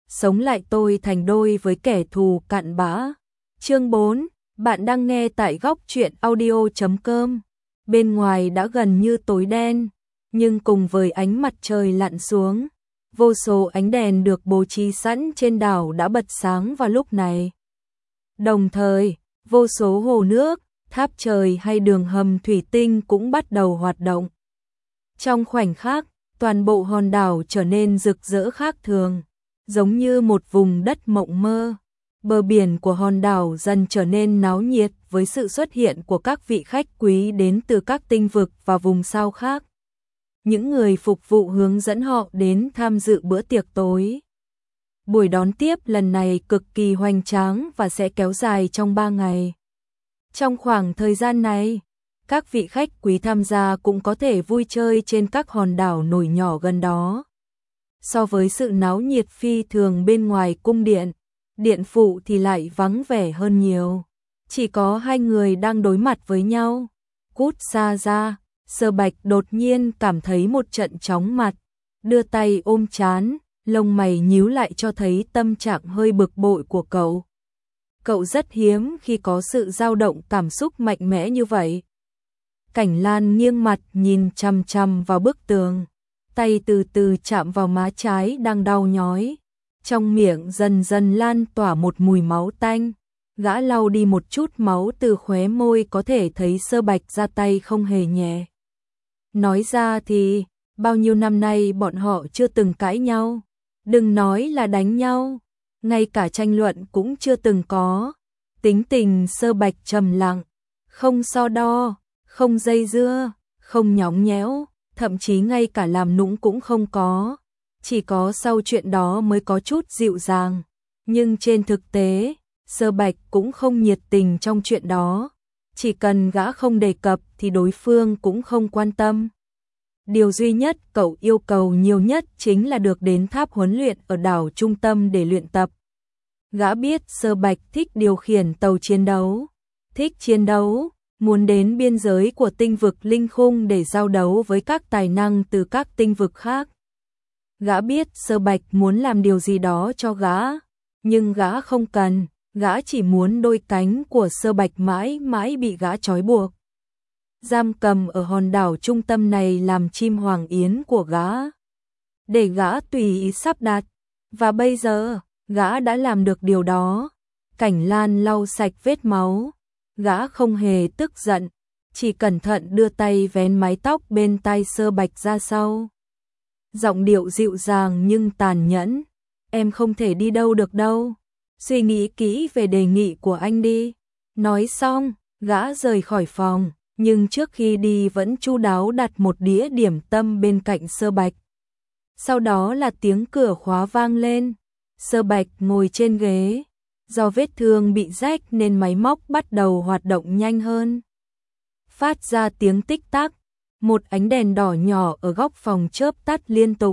sống lại tôi thành đôi với kẻ thù cặn bã. Chương 4, bạn đang nghe tại góc truyện audio.com. Bên ngoài đã gần như tối đen, nhưng cùng với ánh mặt trời lặn xuống, vô số ánh đèn được bố trí sẵn trên đảo đã bật sáng vào lúc này. Đồng thời, vô số hồ nước, tháp trời hay đường hầm thủy tinh cũng bắt đầu hoạt động. Trong khoảnh khắc, toàn bộ hòn đảo trở nên rực rỡ khác thường, giống như một vùng đất mộng mơ. Bờ biển của hòn đảo dần trở nên náo nhiệt với sự xuất hiện của các vị khách quý đến từ các tinh vực và vùng sao khác. Những người phục vụ hướng dẫn họ đến tham dự bữa tiệc tối. Buổi đón tiếp lần này cực kỳ hoành tráng và sẽ kéo dài trong 3 ngày. Trong khoảng thời gian này, các vị khách quý tham gia cũng có thể vui chơi trên các hòn đảo nổi nhỏ gần đó. So với sự náo nhiệt phi thường bên ngoài cung điện, điện phụ thì lại vắng vẻ hơn nhiều. Chỉ có 2 người đang đối mặt với nhau. Cút xa ra, Sơ Bạch đột nhiên cảm thấy một trận chóng mặt, đưa tay ôm trán, lông mày nhíu lại cho thấy tâm trạng hơi bực bội của cậu. Cậu rất hiếm khi có sự dao động cảm xúc mạnh mẽ như vậy. Cảnh Lan nghiêng mặt nhìn chằm chằm vào bức tường, tay từ từ chạm vào má trái đang đau nhói. Trong miệng dần dần lan tỏa một mùi máu tanh. Gã lau đi một chút máu từ khóe môi, có thể thấy Sơ Bạch ra tay không hề nhẹ. Nói ra thì, bao nhiêu năm nay bọn họ chưa từng cãi nhau. Đừng nói là đánh nhau, ngay cả tranh luận cũng chưa từng có. Tính tình Sơ Bạch trầm lặng, không so đo, không dây dưa, không nhõng nhẽo, thậm chí ngay cả làm nũng cũng không có. Chỉ có sau chuyện đó mới có chút dịu dàng. Nhưng trên thực tế, Sơ Bạch cũng không nhiệt tình trong chuyện đó. Chỉ cần gã không đề cập thì đối phương cũng không quan tâm. Điều duy nhất cậu yêu cầu nhiều nhất chính là được đến tháp huấn luyện ở đảo trung tâm để luyện tập. Gã biết Sơ Bạch thích điều khiển tàu chiến đấu, thích chiến đấu, muốn đến biên giới của tinh vực linh khung để giao đấu với các tài năng từ các tinh vực khác. Gã biết Sơ Bạch muốn làm điều gì đó cho gã, nhưng gã không cần, gã chỉ muốn đôi cánh của Sơ Bạch mãi mãi bị gã trói buộc. Giam cầm ở hòn đảo trung tâm này làm chim hoàng yến của gã, để gã tùy ý sắp đặt, và bây giờ, gã đã làm được điều đó. Cảnh Lan lau sạch vết máu, gã không hề tức giận, chỉ cẩn thận đưa tay vén mái tóc bên tai Sơ Bạch ra sau. Giọng điệu dịu dàng nhưng tàn nhẫn, em không thể đi đâu được đâu, suy nghĩ kỹ về đề nghị của anh đi. Nói xong, gã rời khỏi phòng, nhưng trước khi đi vẫn chu đáo đặt một đĩa điểm tâm bên cạnh Sơ Bạch. Sau đó là tiếng cửa khóa vang lên, Sơ Bạch ngồi trên ghế, do vết thương bị rách nên máy móc bắt đầu hoạt động nhanh hơn. Phát ra tiếng tích tắc, một ánh đèn đỏ nhỏ ở góc phòng chớp tắt liên tục.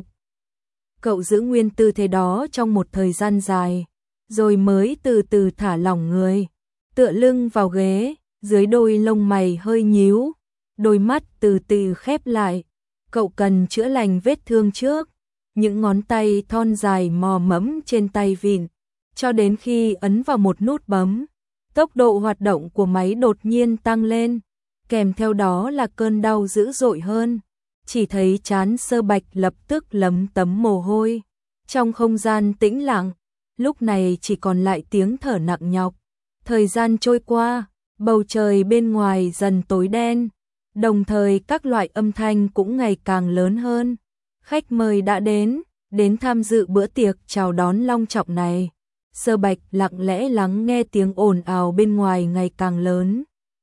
Cậu giữ nguyên tư thế đó trong một thời gian dài, rồi mới từ từ thả lỏng người, tựa lưng vào ghế, dưới đôi lông mày hơi nhíu, đôi mắt từ từ khép lại. Cậu cần chữa lành vết thương trước. Những ngón tay thon dài mò mẫm trên tay vịn, cho đến khi ấn vào một nút bấm, tốc độ hoạt động của máy đột nhiên tăng lên, kèm theo đó là cơn đau dữ dội hơn. Chỉ thấy trán Sơ Bạch lập tức lấm tấm mồ hôi. Trong không gian tĩnh lặng, lúc này chỉ còn lại tiếng thở nặng nhọc. Thời gian trôi qua, bầu trời bên ngoài dần tối đen, đồng thời các loại âm thanh cũng ngày càng lớn hơn. Khách mời đã đến tham dự bữa tiệc chào đón long trọng này. Sơ Bạch lặng lẽ lắng nghe tiếng ồn ào bên ngoài ngày càng lớn.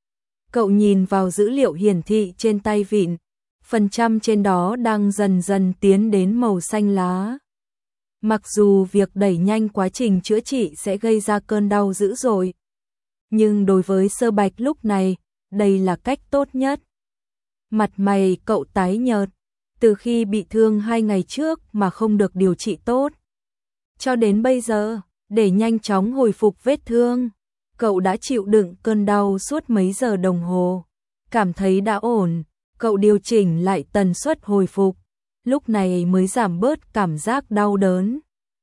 Cậu nhìn vào dữ liệu hiển thị trên tay vịn, phần trăm trên đó đang dần dần tiến đến màu xanh lá. Mặc dù việc đẩy nhanh quá trình chữa trị sẽ gây ra cơn đau dữ dội, nhưng đối với Sơ Bạch lúc này, đây là cách tốt nhất. Mặt mày cậu tái nhợt, từ khi bị thương 2 ngày trước mà không được điều trị tốt. Cho đến bây giờ, để nhanh chóng hồi phục vết thương, cậu đã chịu đựng cơn đau suốt mấy giờ đồng hồ. Cảm thấy đã ổn, cậu điều chỉnh lại tần suất hồi phục, lúc này mới giảm bớt cảm giác đau đớn.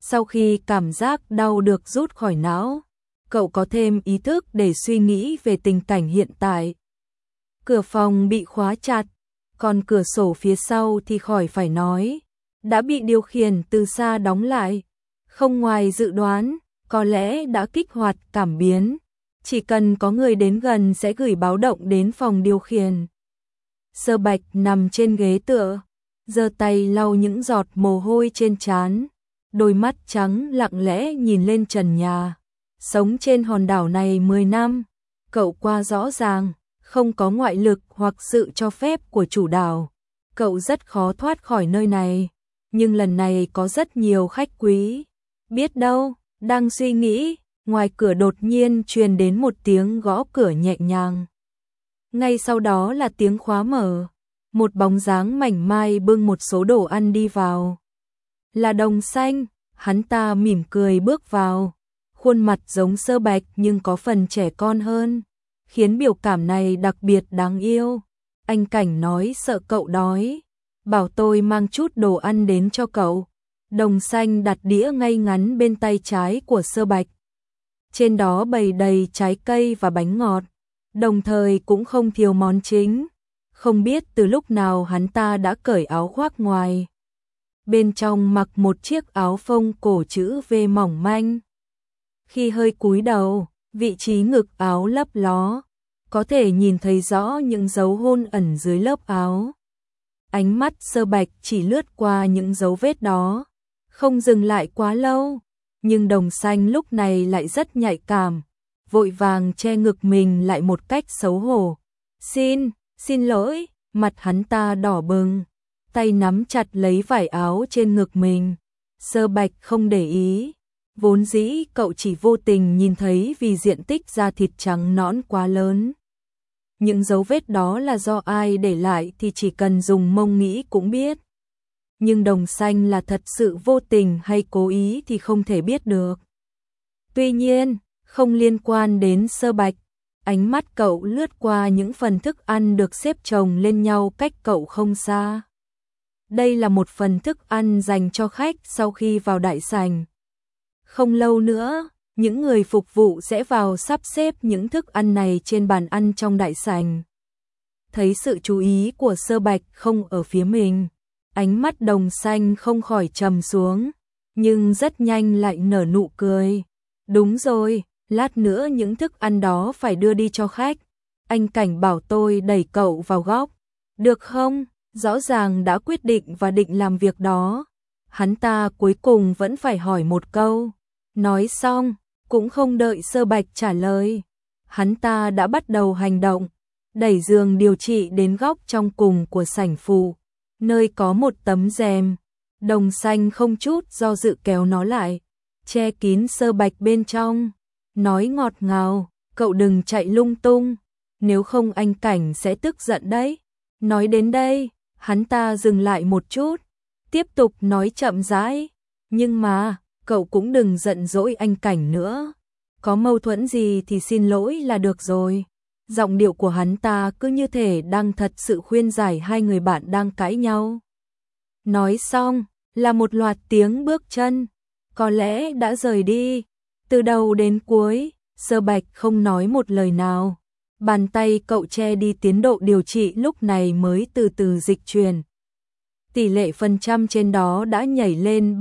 Sau khi cảm giác đau được rút khỏi não, cậu có thêm ý thức để suy nghĩ về tình cảnh hiện tại. Cửa phòng bị khóa chặt, còn cửa sổ phía sau thì khỏi phải nói, đã bị điều khiển từ xa đóng lại. Không ngoài dự đoán, có lẽ đã kích hoạt cảm biến, chỉ cần có người đến gần sẽ gửi báo động đến phòng điều khiển. Sơ Bạch nằm trên ghế tựa, giơ tay lau những giọt mồ hôi trên trán, đôi mắt trắng lặng lẽ nhìn lên trần nhà. Sống trên hòn đảo này 10 năm, cậu qua rõ ràng, không có ngoại lực hoặc sự cho phép của chủ đảo. Cậu rất khó thoát khỏi nơi này, nhưng lần này có rất nhiều khách quý. Biết đâu, đang suy nghĩ, ngoài cửa đột nhiên truyền đến một tiếng gõ cửa nhẹ nhàng. Ngay sau đó là tiếng khóa mở, một bóng dáng mảnh mai bưng một số đồ ăn đi vào. Là Đồng Xanh, hắn ta mỉm cười bước vào, khuôn mặt giống Sơ Bạch nhưng có phần trẻ con hơn, khiến biểu cảm này đặc biệt đáng yêu. Anh Cảnh nói sợ cậu đói, bảo tôi mang chút đồ ăn đến cho cậu. Đồng Xanh đặt đĩa ngay ngắn bên tay trái của Sơ Bạch. Trên đó bày đầy trái cây và bánh ngọt, đồng thời cũng không thiếu món chính. Không biết từ lúc nào hắn ta đã cởi áo khoác ngoài. Bên trong mặc một chiếc áo phông cổ chữ V mỏng manh. Khi hơi cúi đầu, vị trí ngực áo lấp ló, có thể nhìn thấy rõ những dấu hôn ẩn dưới lớp áo. Ánh mắt Sơ Bạch chỉ lướt qua những dấu vết đó, không dừng lại quá lâu, nhưng Đồng Xanh lúc này lại rất nhạy cảm, vội vàng che ngực mình lại một cách xấu hổ. Xin lỗi, mặt hắn ta đỏ bừng, tay nắm chặt lấy vải áo trên ngực mình. Sơ Bạch không để ý, vốn dĩ cậu chỉ vô tình nhìn thấy vì diện tích da thịt trắng nõn quá lớn. Những dấu vết đó là do ai để lại thì chỉ cần dùng mông nghĩ cũng biết. Nhưng Đồng Xanh là thật sự vô tình hay cố ý thì không thể biết được. Tuy nhiên, không liên quan đến Sơ Bạch, ánh mắt cậu lướt qua những phần thức ăn được xếp chồng lên nhau cách cậu không xa. Đây là một phần thức ăn dành cho khách sau khi vào đại sảnh. Không lâu nữa, những người phục vụ sẽ vào sắp xếp những thức ăn này trên bàn ăn trong đại sảnh. Thấy sự chú ý của Sơ Bạch không ở phía mình, ánh mắt Đồng Xanh không khỏi trầm xuống, nhưng rất nhanh lại nở nụ cười. Đúng rồi, lát nữa những thức ăn đó phải đưa đi cho khách. Anh Cảnh bảo tôi đẩy cậu vào góc. Được không? Rõ ràng đã quyết định và định làm việc đó. Hắn ta cuối cùng vẫn phải hỏi một câu. Nói xong, cũng không đợi Sơ Bạch trả lời. Hắn ta đã bắt đầu hành động, đẩy giường điều trị đến góc trong cùng của sảnh phụ, nơi có một tấm rèm. Đồng Xanh không chút do dự kéo nó lại, che kín Sơ Bạch bên trong. Nói ngọt ngào, cậu đừng chạy lung tung, nếu không anh Cảnh sẽ tức giận đấy. Nói đến đây, hắn ta dừng lại một chút, tiếp tục nói chậm rãi. Nhưng mà, cậu cũng đừng giận dỗi anh Cảnh nữa. Có mâu thuẫn gì thì xin lỗi là được rồi. Giọng điệu của hắn ta cứ như thể đang thật sự khuyên giải hai người bạn đang cãi nhau. Nói xong, là một loạt tiếng bước chân, có lẽ đã rời đi. Từ đầu đến cuối, Sơ Bạch không nói một lời nào. Bàn tay cậu che đi tiến độ điều trị lúc này mới từ từ dịch chuyển. Tỷ lệ phần trăm trên đó đã nhảy lên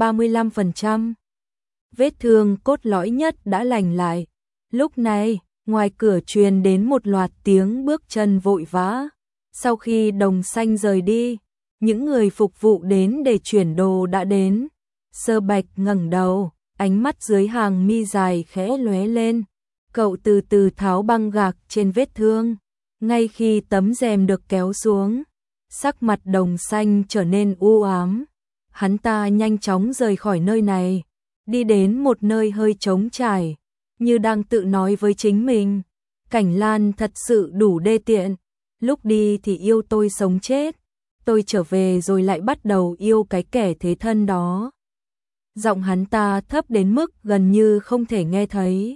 35%. Vết thương cốt lõi nhất đã lành lại. Lúc này, ngoài cửa truyền đến một loạt tiếng bước chân vội vã. Sau khi Đồng Xanh rời đi, những người phục vụ đến để chuyển đồ đã đến. Sơ Bạch ngẩng đầu, ánh mắt dưới hàng mi dài khẽ lóe lên. Cậu từ từ tháo băng gạc trên vết thương. Ngay khi tấm rèm được kéo xuống, sắc mặt Đồng Xanh trở nên u ám. Hắn ta nhanh chóng rời khỏi nơi này, đi đến một nơi hơi trống trải, như đang tự nói với chính mình. Cảnh Lan thật sự đủ đê tiện, lúc đi thì yêu tôi sống chết, tôi trở về rồi lại bắt đầu yêu cái kẻ thế thân đó. Giọng hắn ta thấp đến mức gần như không thể nghe thấy.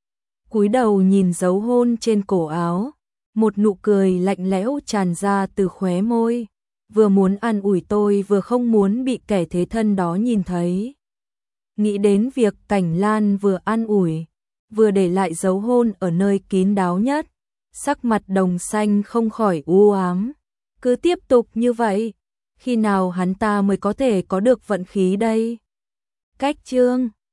Cúi đầu nhìn dấu hôn trên cổ áo, một nụ cười lạnh lẽo tràn ra từ khóe môi, vừa muốn an ủi tôi vừa không muốn bị kẻ thế thân đó nhìn thấy. Nghĩ đến việc Cảnh Lan vừa an ủi, vừa để lại dấu hôn ở nơi kín đáo nhất, sắc mặt Đồng Xanh không khỏi u ám. Cứ tiếp tục như vậy, khi nào hắn ta mới có thể có được vận khí đây? Cách chương